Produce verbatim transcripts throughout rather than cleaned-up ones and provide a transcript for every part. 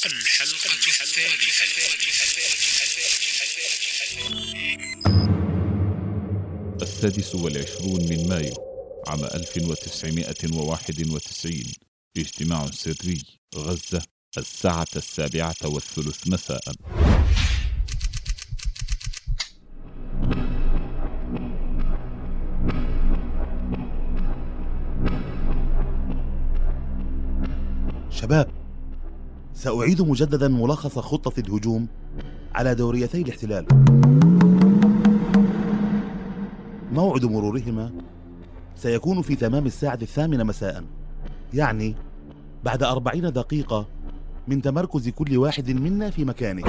الحلقة الثالثة. السادس والعشرون من مايو عام ألف وتسعمائة وواحد وتسعين. اجتماع سري غزة الساعة السابعة والثلث مساء. شباب، سأعيد مجددا ملخص خطة الهجوم على دوريتي الاحتلال. موعد مرورهما سيكون في تمام الساعة الثامنة مساء، يعني بعد أربعين دقيقة من تمركز كل واحد منا في مكانه.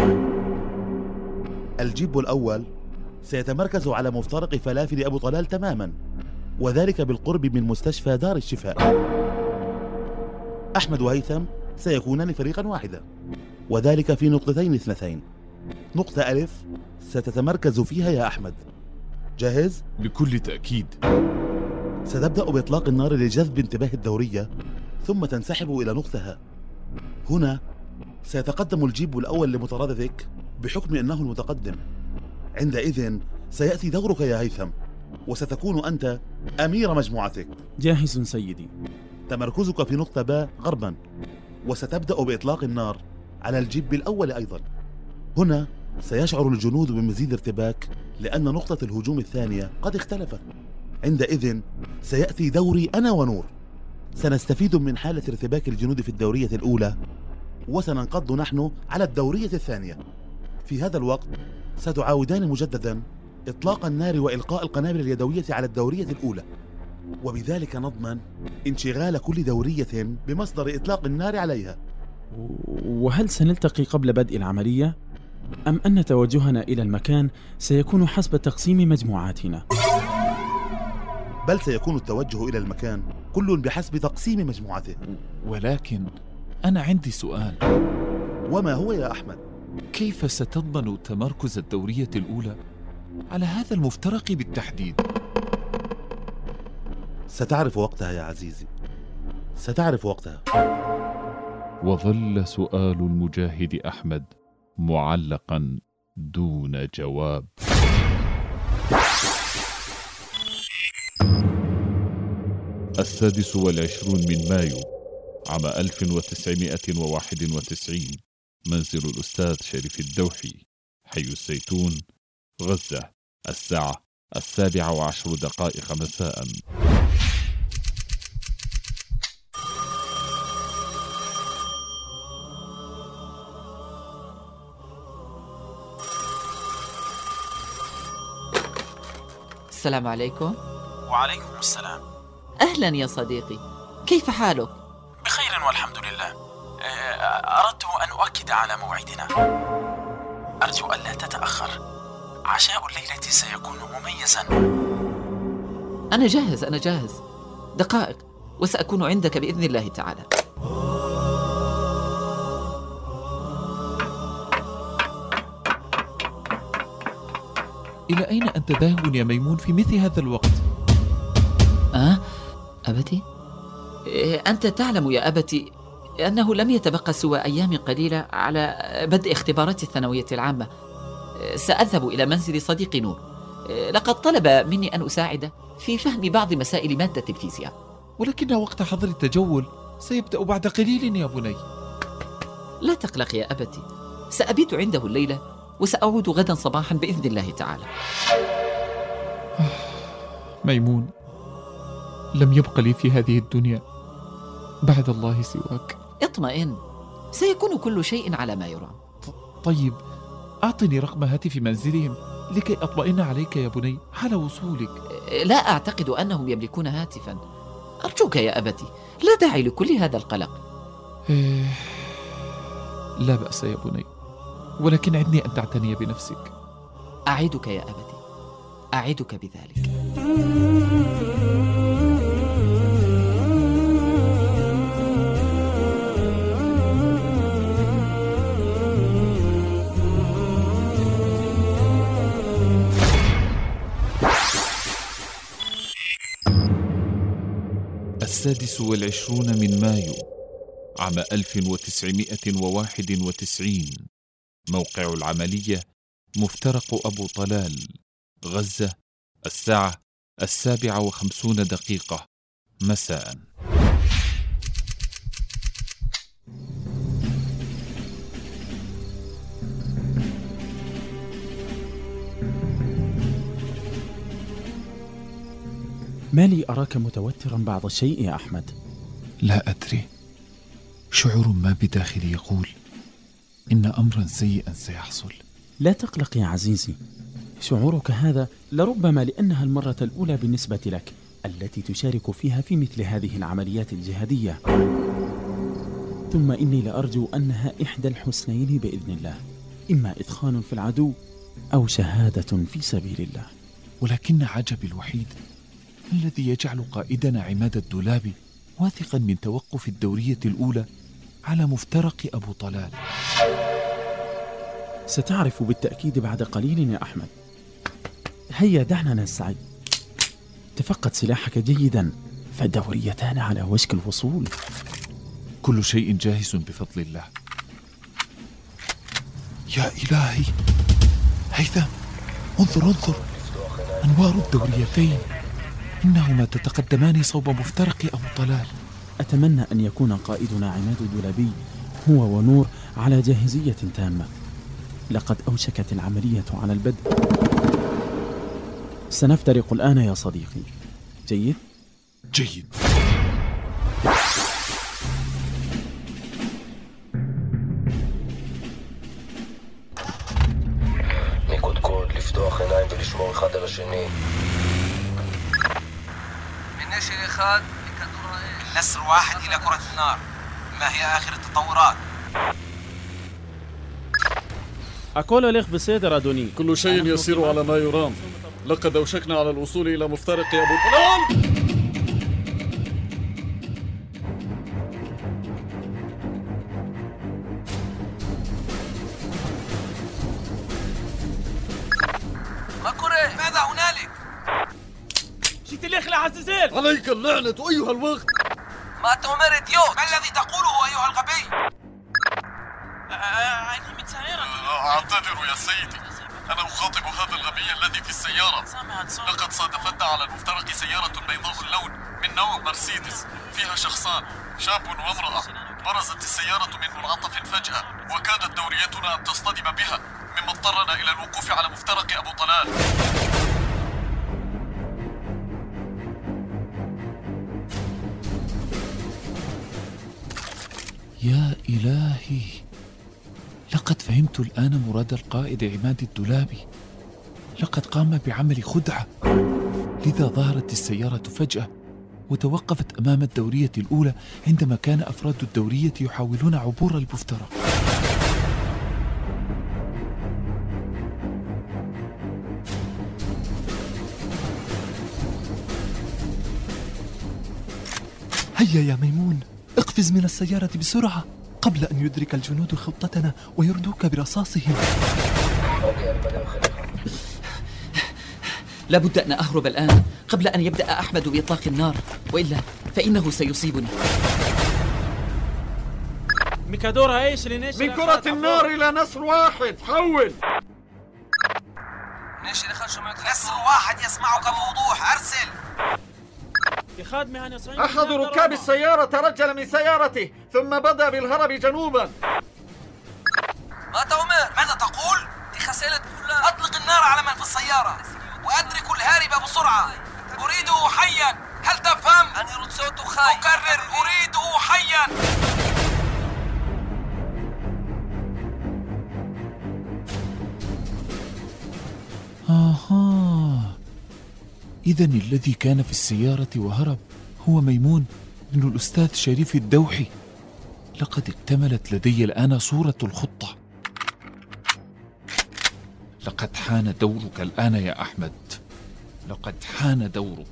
الجيب الأول سيتمركز على مفترق فلافل أبو طلال تماما، وذلك بالقرب من مستشفى دار الشفاء. أحمد وهيثم سيكونان فريقا واحدا، وذلك في نقطتين اثنتين. نقطة ألف ستتمركز فيها يا أحمد. جاهز؟ بكل تأكيد. ستبدأ بإطلاق النار لجذب انتباه الدورية، ثم تنسحب إلى نقطة. هنا سيتقدم الجيب الأول لمطاردتك بحكم أنه المتقدم. عندئذ سيأتي دورك يا هيثم، وستكون أنت أمير مجموعتك. جاهز سيدي. تمركزك في نقطة باء غربا، وستبدأ بإطلاق النار على الجيب الأول أيضا. هنا سيشعر الجنود بمزيد ارتباك لأن نقطة الهجوم الثانية قد اختلفت. عندئذ سيأتي دوري أنا ونور. سنستفيد من حالة ارتباك الجنود في الدورية الأولى، وسننقض نحن على الدورية الثانية. في هذا الوقت ستعاودان مجددا إطلاق النار وإلقاء القنابل اليدوية على الدورية الأولى، وبذلك نضمن انشغال كل دورية بمصدر إطلاق النار عليها. وهل سنلتقي قبل بدء العملية؟ أم أن توجهنا إلى المكان سيكون حسب تقسيم مجموعاتنا؟ بل سيكون التوجه إلى المكان كل بحسب تقسيم مجموعته. ولكن أنا عندي سؤال. وما هو يا أحمد؟ كيف ستضمن تمركز الدورية الأولى على هذا المفترق بالتحديد؟ ستعرف وقتها يا عزيزي، ستعرف وقتها. وظل سؤال المجاهد أحمد معلقا دون جواب. السادس والعشرون من مايو عام ألف وتسعمائة وواحد وتسعين. منزل الأستاذ شريف الدوحي، حي الزيتون، غزة، الساعة السابعة وعشر دقائق مساء. السلام عليكم. وعليكم السلام. أهلا يا صديقي، كيف حالك؟ بخير والحمد لله. أردت أن أؤكد على موعدنا، أرجو أن لا تتأخر. عشاء الليلة سيكون مميزا. أنا جاهز أنا جاهز دقائق وسأكون عندك بإذن الله تعالى. إلى أين أنت ذاهب يا ميمون في مثل هذا الوقت؟ أه؟ أبتي؟ إيه أنت تعلم يا أبتي أنه لم يتبقى سوى أيام قليلة على بدء اختبارات الثانوية العامة. سأذهب إلى منزل صديقي نور، لقد طلب مني أن أساعده في فهم بعض مسائل مادة الفيزياء. ولكن وقت حظر التجول سيبدأ بعد قليل يا بني. لا تقلق يا أبتي، سأبيت عنده الليلة وسأعود غدا صباحا بإذن الله تعالى. ميمون، لم يبق لي في هذه الدنيا بعد الله سواك. اطمئن، سيكون كل شيء على ما يرام. طيب أعطني رقم هاتف منزلهم لكي أطمئن عليك يا بني حال وصولك. لا أعتقد أنهم يملكون هاتفا. أرجوك يا أبتي، لا داعي لكل هذا القلق. لا بأس يا بني، ولكن عدني أن تعتني بنفسك. أعدك يا أبتي، أعدك بذلك. السادس والعشرون من مايو عام ألف وتسعمائة وواحد وتسعين. موقع العملية مفترق أبو طلال، غزة، الساعة السابعة وخمسون دقيقة مساء. ما لي أراك متوترا بعض الشيء يا أحمد؟ لا أدري، شعور ما بداخلي يقول إن أمرا سيئا سيحصل. لا تقلق يا عزيزي، شعورك هذا لربما لأنها المرة الأولى بالنسبة لك التي تشارك فيها في مثل هذه العمليات الجهادية، ثم إني لأرجو أنها إحدى الحسنين بإذن الله، إما إدخال في العدو أو شهادة في سبيل الله. ولكن عجبي الوحيد الذي يجعل قائدنا عماد الدولابي واثقا من توقف الدورية الأولى على مفترق أبو طلال. ستعرف بالتأكيد بعد قليل يا أحمد. هيا دعنا نستعد. تفقد سلاحك جيدا، فالدوريتان على وشك الوصول. كل شيء جاهز بفضل الله. يا إلهي، هيثم، انظر انظر، أنوار الدوريتين إنهما تتقدمان صوب مفترق أبو طلال. أتمنى أن يكون قائدنا عماد الدولابي هو ونور على جاهزية تامة. لقد أوشكت العملية على البدء. سنفترق الآن يا صديقي. جيد؟ جيد. نيكود كود לפתוח עיניים ולשמור אחד על השני. من نشر خاد لكدور النسر واحد إلى كرة النار. ما هي آخر التطورات؟ أقول لك بصدر أدوني. كل شيء يسير على ما يرام. لقد أوشكنا على الوصول إلى مفترق أبو طلال. ماكوري، ماذا هنالك؟ جيت لي اخلع عزيزيل. عليك اللعنة أيها الوقت. ما تؤمر إديوت؟ ما الذي تقوله أيها الغبي؟ أعني من سيارة. أعتذر يا سيدي، أنا أخاطب هذا الغبي الذي في السيارة. لقد صادفتنا على المفترق سيارة بيضاء اللون من نوع مرسيدس، فيها شخصان، شاب وامرأة. برزت السيارة من منعطف فجأة، وكادت دوريتنا أن تصطدم بها، مما اضطرنا إلى الوقوف على مفترق أبو طلال. يا إلهي، لقد فهمت الآن مراد القائد عماد الدولابي. لقد قام بعمل خدعة، لذا ظهرت السيارة فجأة وتوقفت أمام الدورية الأولى عندما كان أفراد الدورية يحاولون عبور المفترق. هيا يا ميمون، اقفز من السيارة بسرعة قبل أن يدرك الجنود خطتنا ويردوك برصاصهم. لابد أن أهرب الآن قبل أن يبدأ أحمد بإطلاق النار، وإلا فإنه سيصيبني. ميكادورا ايش اللي نشر؟ من كرة النار إلى نسر واحد، حول. نشر نسر واحد يسمعك بوضوح، أرسل. أحد ركاب السيارة ترجل من سيارته ثم بدأ بالهرب جنوبا. ما تؤمر؟ ماذا تقول؟ أطلق النار على من في السيارة وأدرك الهارب بسرعة. أريده حيا، هل تفهم؟ أكرر، أريده حيا. آها، إذن الذي كان في السيارة وهرب هو ميمون بن الأستاذ شريف الدوحي. لقد اكتملت لدي الآن صورة الخطة. لقد حان دورك الآن يا أحمد، لقد حان دورك.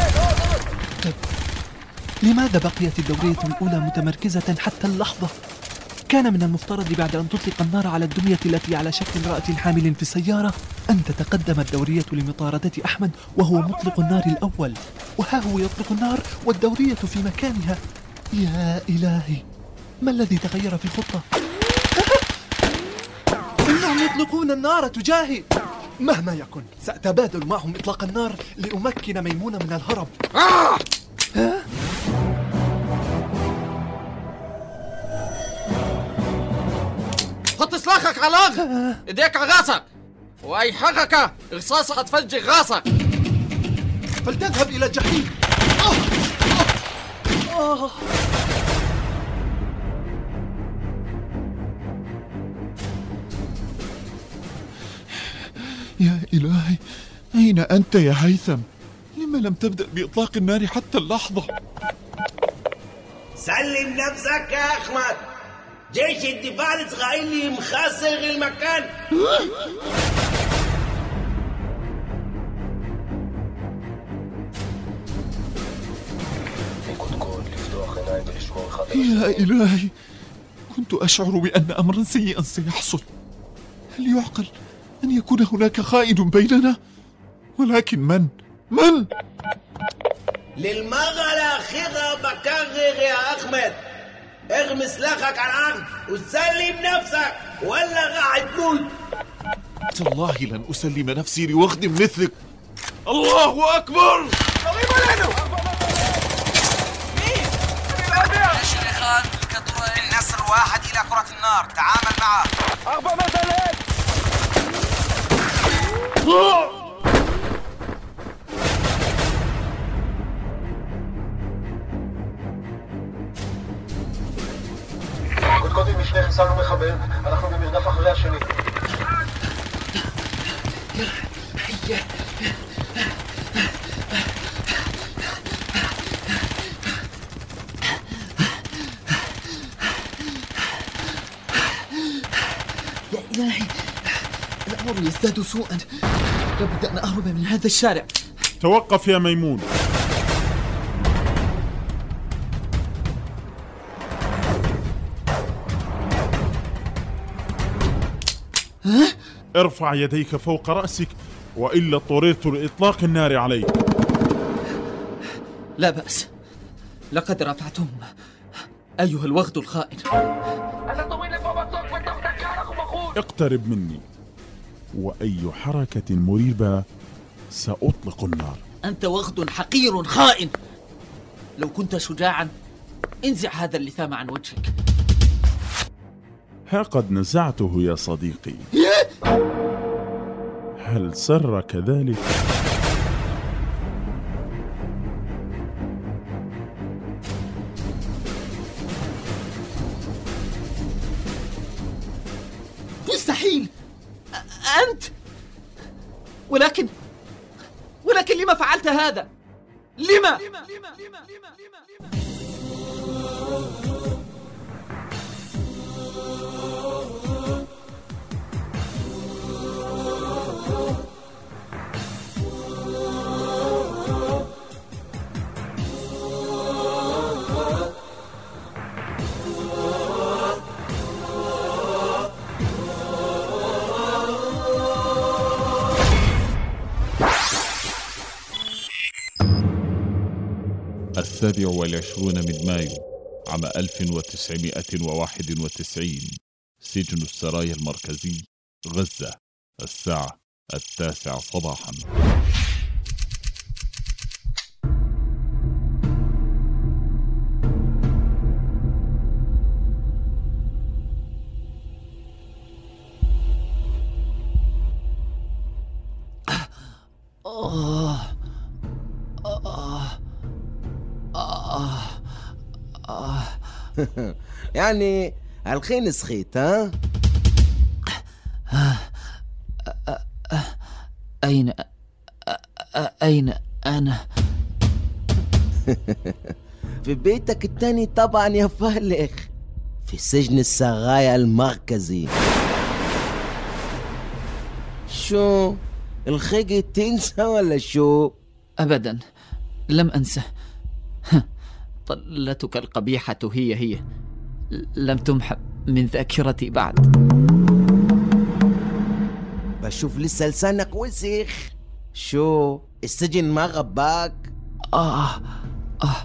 لماذا بقيت الدورية الأولى متمركزة حتى اللحظة؟ كان من المفترض بعد أن تطلق النار على الدمية التي على شكل امرأة حامل في السيارة أن تتقدم الدورية لمطاردة أحمد وهو مطلق النار الأول، وها هو يطلق النار والدورية في مكانها. يا إلهي، ما الذي تغير في الخطة؟ إنهم يطلقون النار تجاهي. مهما يكن سأتبادل معهم إطلاق النار لأمكن ميمونة من الهرب. آه! ها؟ حط سلاحك على الأرض، إيديك على راسك، وأي حركة رصاصة هتفجر راسك. فلتذهب إلى الجحيم. آه! آه! آه! يا إلهي، أين أنت يا هيثم؟ لما لم تبدأ بإطلاق النار حتى اللحظة؟ سلم نفسك يا أحمد، جيش الدفاع الإسرائيلي مخسر المكان. يا إلهي، كنت أشعر بأن أمرا سيئا سيحصل. هل يعقل أن يكون هناك خائن بيننا؟ ولكن من؟ من؟ للمرة الأخيرة بكرر يا أحمد، ارمي سلاحك على الأرض وسلم نفسك ولا راح تموت. تالله لن أسلم نفسي لوغد مثلك. الله أكبر! قريب علينا. مين؟ يا شيخان الكدرين. النسر واحد إلى كرة النار، تعامل معه. أربع مثلات. קודם משנה חיסלנו מחבל, אנחנו במרדף אחרי השני. يا إلهي، الأمر يزداد سوءا. لابد أن أهرب من هذا الشارع. توقف يا ميمون. ها؟ ارفع يديك فوق رأسك وإلا اضطررت لإطلاق النار عليك. لا بأس، لقد رفعتهم أيها الوغد الخائن. اقترب مني، وأي حركة مريبة سأطلق النار. أنت وغد حقير خائن. لو كنت شجاعا انزع هذا اللثام عن وجهك. ها قد نزعته يا صديقي. هل سرك ذلك؟ مستحيل. أنت ولكن ولكن لما فعلت هذا؟ لما؟ السابع والعشرون من مايو عام ألف وتسعمائة وواحد وتسعين، سجن السرايا المركزي، غزة، الساعة التاسعة صباحا. آه آه آه آه يعني الحين سخيت ها؟ أين أين أنا؟ في بيتك التاني طبعا يا فالح، في سجن السرايا المركزي. شو الخيجي تنسى ولا شو؟ أبدا لم أنسى. طلتك القبيحة هي هي، لم تمحى من ذاكرتي بعد. بشوف لسه لسانك وسخ. شو السجن ما غباك؟ آه آه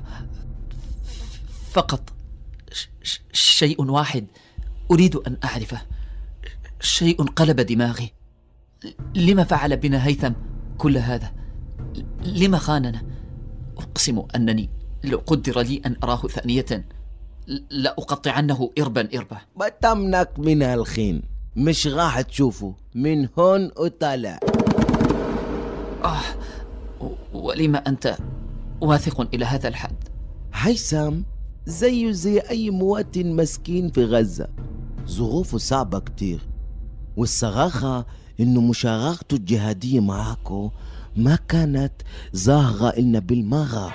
فقط ش- شيء واحد أريد أن أعرفه، شيء قلب دماغي. لما فعل بنا هيثم كل هذا؟ لما خاننا؟ أقسم أنني لو قدر لي أن أراه ثانية لأقطعنه إربا إربا. بتمنك من هالخين، مش راح تشوفه من هون وطالع. آه ولما أنت واثق إلى هذا الحد؟ هيثم زيه زي أي مواطن مسكين في غزة، ظروفه صعبة كتير، والصراحة إنه مشاركته الجهادية معاكو ما كانت ظاهرة إلنا بالمرة.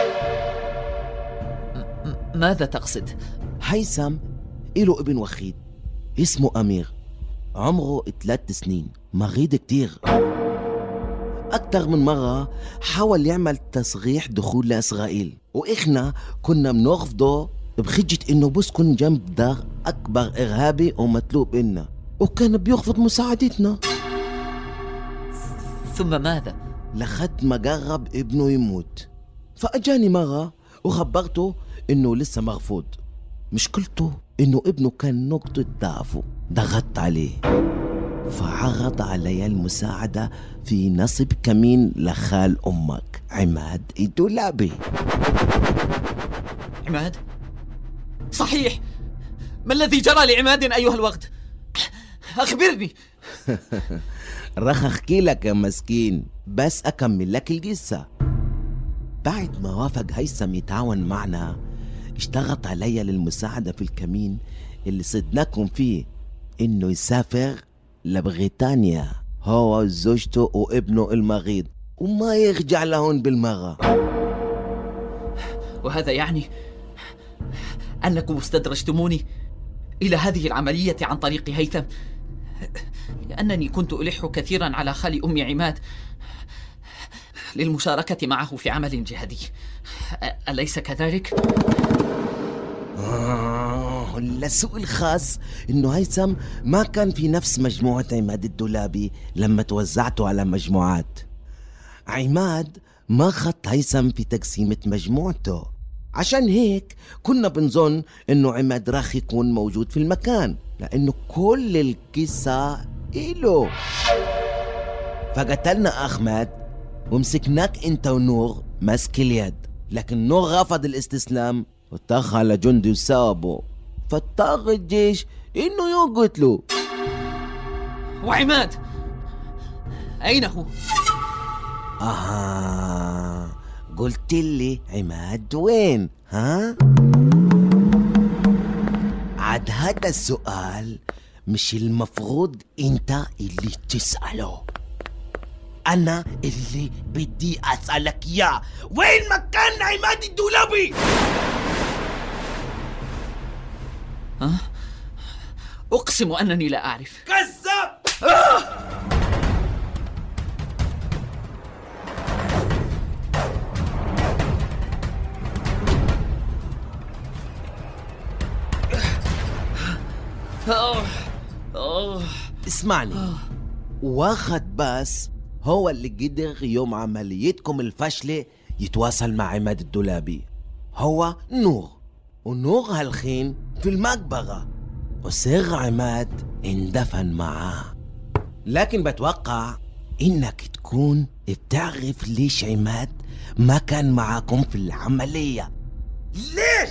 ماذا تقصد؟ هيثم إله ابن وحيد اسمه أمير، عمره ثلاث سنين، مريض كتير. أكتر من مرة حاول يعمل تصريح دخول لإسرائيل، وإحنا كنا بنرفضه بحجة إنه بسكن جنب دار أكبر إرهابي ومطلوب إلنا، وكان بيرفض مساعدتنا. ثم ماذا؟ لحد ما جرب ابنه يموت، فأجاني مرة وخبرته إنه لسه مرفوض. مشكلته إنه ابنه كان نقطة ضعفه، ضغطت عليه فعرض علي المساعدة في نصب كمين لخال أمك عماد الدولابي. عماد؟ صحيح، ما الذي جرى لعماد أيها الوقت؟ أخبرني. رح أحكي لك يا مسكين، بس أكمل لك القصة. بعد ما وافق هيثم يتعاون معنا، اشتغلت علي للمساعدة في الكمين اللي صدناكم فيه، إنه يسافر لبريطانيا هو وزوجته وابنه المريض وما يرجع لهون بالمرة. وهذا يعني أنكم استدرجتموني إلى هذه العملية عن طريق هيثم، لأنني كنت ألح كثيرا على خال أمي عماد للمشاركة معه في عمل جهادي، أليس كذلك؟ آه، السوء الخاص إنه هيثم ما كان في نفس مجموعة عماد الدولابي لما توزعته على مجموعات. عماد ما خط هيثم في تقسيمة مجموعته، عشان هيك كنا بنظن إنه عماد راح يكون موجود في المكان، لأنه كل القصة إله. فقتلنا أحمد ومسكناك أنت ونور ماسك اليد، لكن نور رفض الاستسلام وطخ على جندي وسابه، فاضطر الجيش إنه يقتله. وعماد أين هو؟ آه قلت لي عماد وين؟ ها؟ عاد هذا السؤال مش المفروض انت اللي تسأله، أنا اللي بدي أسألك يا وين مكان عماد الدولابي؟ ها؟ أقسم أنني لا أعرف. كذاب! اسمعني، واخد باس هو اللي قدر يوم عمليتكم الفاشلة يتواصل مع عماد الدولابي، هو نور، ونور هالخين في المقبرة، وسر عماد اندفن معاه. لكن بتوقع انك تكون بتعرف ليش عماد ما كان معاكم في العملية. ليش؟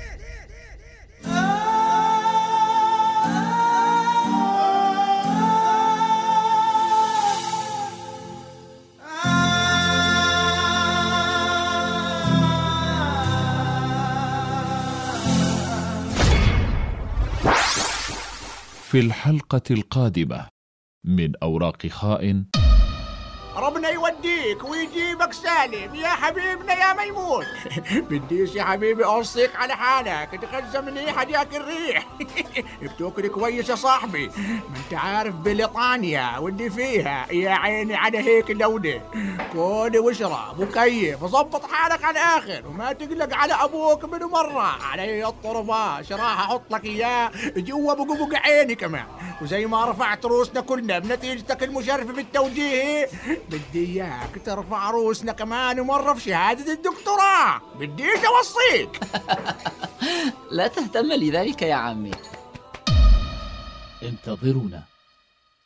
في الحلقة القادمة من أوراق خائن. ربنا يودي يوديك ويجيبك سالم يا حبيبنا يا ميمون. بديش يا حبيبي أوصيك على حالك، تغذى منيح هديك الريح. بتاكل كويس يا صاحبي، ما انت عارف بريطانيا واللي فيها يا عيني على هيك لونة. كل واشرب وكيف وظبط حالك على الآخر، وما تقلق على أبوك من مرة. علي الطرباش راح أحط لك إياه جوا بقبق عيني كمان، وزي ما رفعت روسنا كلنا بنتيجتك المشرفة بالتوجيه، بدي إياك ترفع روسنا كمان مرة في شهادة الدكتوراه. بديش أوصيك. لا تهتم لذلك يا عمي. انتظرونا.